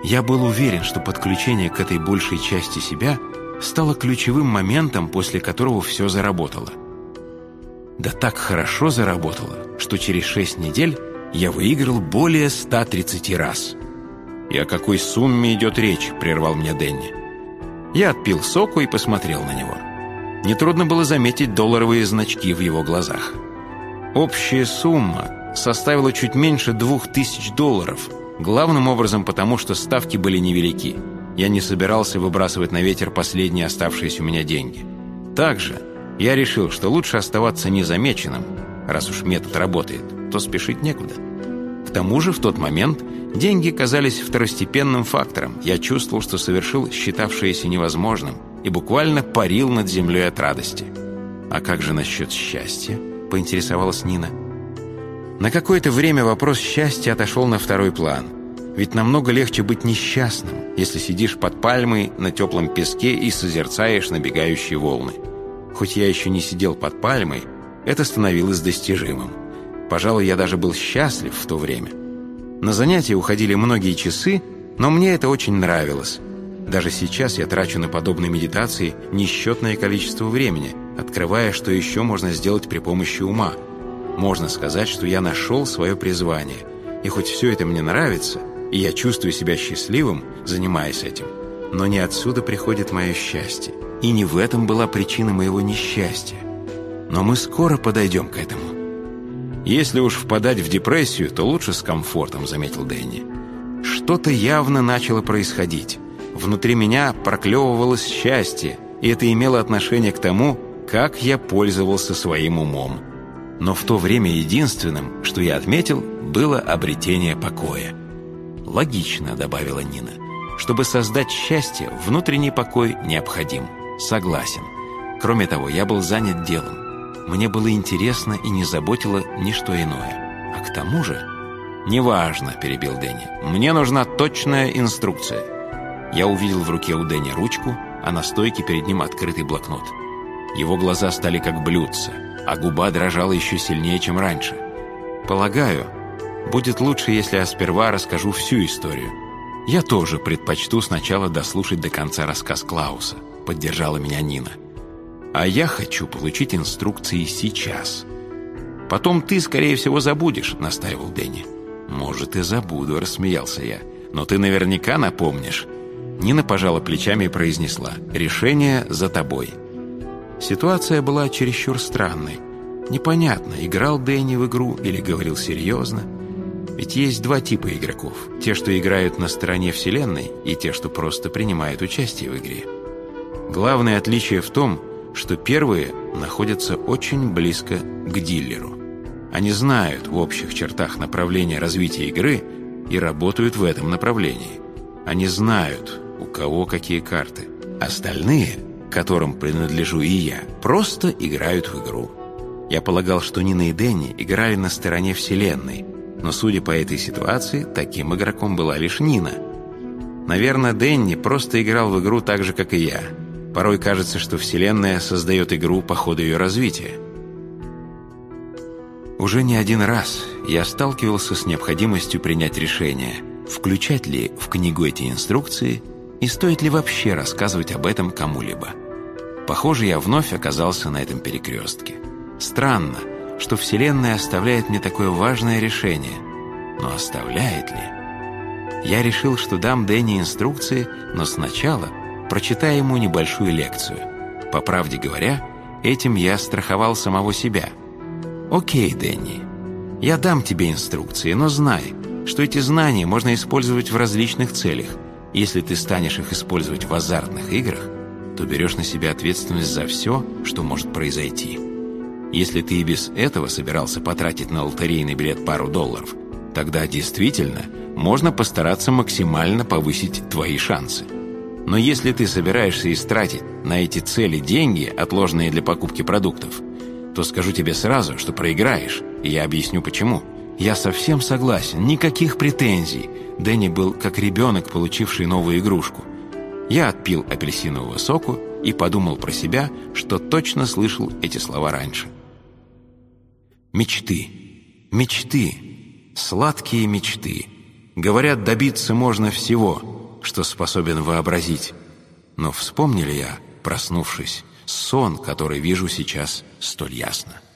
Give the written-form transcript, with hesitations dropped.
Я был уверен, что подключение к этой большей части себя стало ключевым моментом, после которого все заработало. Да так хорошо заработало, что через 6 недель я выиграл более 130 раз. «И о какой сумме идет речь?» – прервал меня Дэнни. Я отпил соку и посмотрел на него. Нетрудно было заметить долларовые значки в его глазах. Общая сумма составила чуть меньше $2000, главным образом потому, что ставки были невелики. Я не собирался выбрасывать на ветер последние оставшиеся у меня деньги. Также я решил, что лучше оставаться незамеченным. Раз уж метод работает, то спешить некуда. К тому же в тот момент деньги казались второстепенным фактором. Я чувствовал, что совершил считавшееся невозможным и буквально парил над землей от радости. «А как же насчет счастья?» – поинтересовалась Нина. На какое-то время вопрос счастья отошел на второй план. Ведь намного легче быть несчастным, если сидишь под пальмой на теплом песке и созерцаешь набегающие волны. Хоть я еще не сидел под пальмой, это становилось достижимым. Пожалуй, я даже был счастлив в то время. На занятия уходили многие часы, но мне это очень нравилось. Даже сейчас я трачу на подобные медитации несчетное количество времени, открывая, что еще можно сделать при помощи ума. Можно сказать, что я нашел свое призвание. И хоть все это мне нравится, и я чувствую себя счастливым, занимаясь этим, но не отсюда приходит мое счастье. И не в этом была причина моего несчастья. Но мы скоро подойдем к этому. «Если уж впадать в депрессию, то лучше с комфортом», — заметил Дэнни. Что-то явно начало происходить. Внутри меня проклевывалось счастье, и это имело отношение к тому, как я пользовался своим умом. Но в то время единственным, что я отметил, было обретение покоя. «Логично», — добавила Нина. «Чтобы создать счастье, внутренний покой необходим». «Согласен. Кроме того, я был занят делом. Мне было интересно и не заботило ничто иное. А к тому же...» «Неважно», — перебил Дэнни. «Мне нужна точная инструкция». Я увидел в руке у Дэнни ручку, а на стойке перед ним открытый блокнот. Его глаза стали как блюдца, а губа дрожала еще сильнее, чем раньше. «Полагаю, будет лучше, если я сперва расскажу всю историю. Я тоже предпочту сначала дослушать до конца рассказ Клауса», — поддержала меня Нина. «А я хочу получить инструкции сейчас». «Потом ты, скорее всего, забудешь», — настаивал Дэнни. «Может, и забуду», — рассмеялся я. «Но ты наверняка напомнишь». Нина пожала плечами и произнесла: «Решение за тобой». Ситуация была чересчур странной. Непонятно, играл Дэнни в игру или говорил серьезно. Ведь есть два типа игроков. Те, что играют на стороне Вселенной, и те, что просто принимают участие в игре. Главное отличие в том, что первые находятся очень близко к дилеру. Они знают в общих чертах направления развития игры и работают в этом направлении. Они знают, у кого какие карты. Остальные, к которым принадлежу и я, просто играют в игру. Я полагал, что Нина и Дэнни играли на стороне Вселенной, но, судя по этой ситуации, таким игроком была лишь Нина. Наверное, Дэнни просто играл в игру так же, как и я. Порой кажется, что Вселенная создает игру по ходу ее развития. Уже не один раз я сталкивался с необходимостью принять решение, включать ли в книгу эти инструкции и стоит ли вообще рассказывать об этом кому-либо. Похоже, я вновь оказался на этом перекрестке. Странно, что Вселенная оставляет мне такое важное решение. Но оставляет ли? Я решил, что дам Дэнни инструкции, но сначала прочитаю ему небольшую лекцию. По правде говоря, этим я страховал самого себя. «Окей, Дэнни, я дам тебе инструкции, но знай, что эти знания можно использовать в различных целях. Если ты станешь их использовать в азартных играх, то берешь на себя ответственность за все, что может произойти. Если ты и без этого собирался потратить на лотерейный билет пару $, тогда действительно можно постараться максимально повысить твои шансы. Но если ты собираешься истратить на эти цели деньги, отложенные для покупки продуктов, то скажу тебе сразу, что проиграешь, и я объясню почему». «Я совсем согласен, никаких претензий». Дэнни был как ребенок, получивший новую игрушку. Я отпил апельсинового соку и подумал про себя, что точно слышал эти слова раньше. Мечты, мечты, сладкие мечты. Говорят, добиться можно всего, что способен вообразить. Но вспомнил я, проснувшись, сон, который вижу сейчас столь ясно.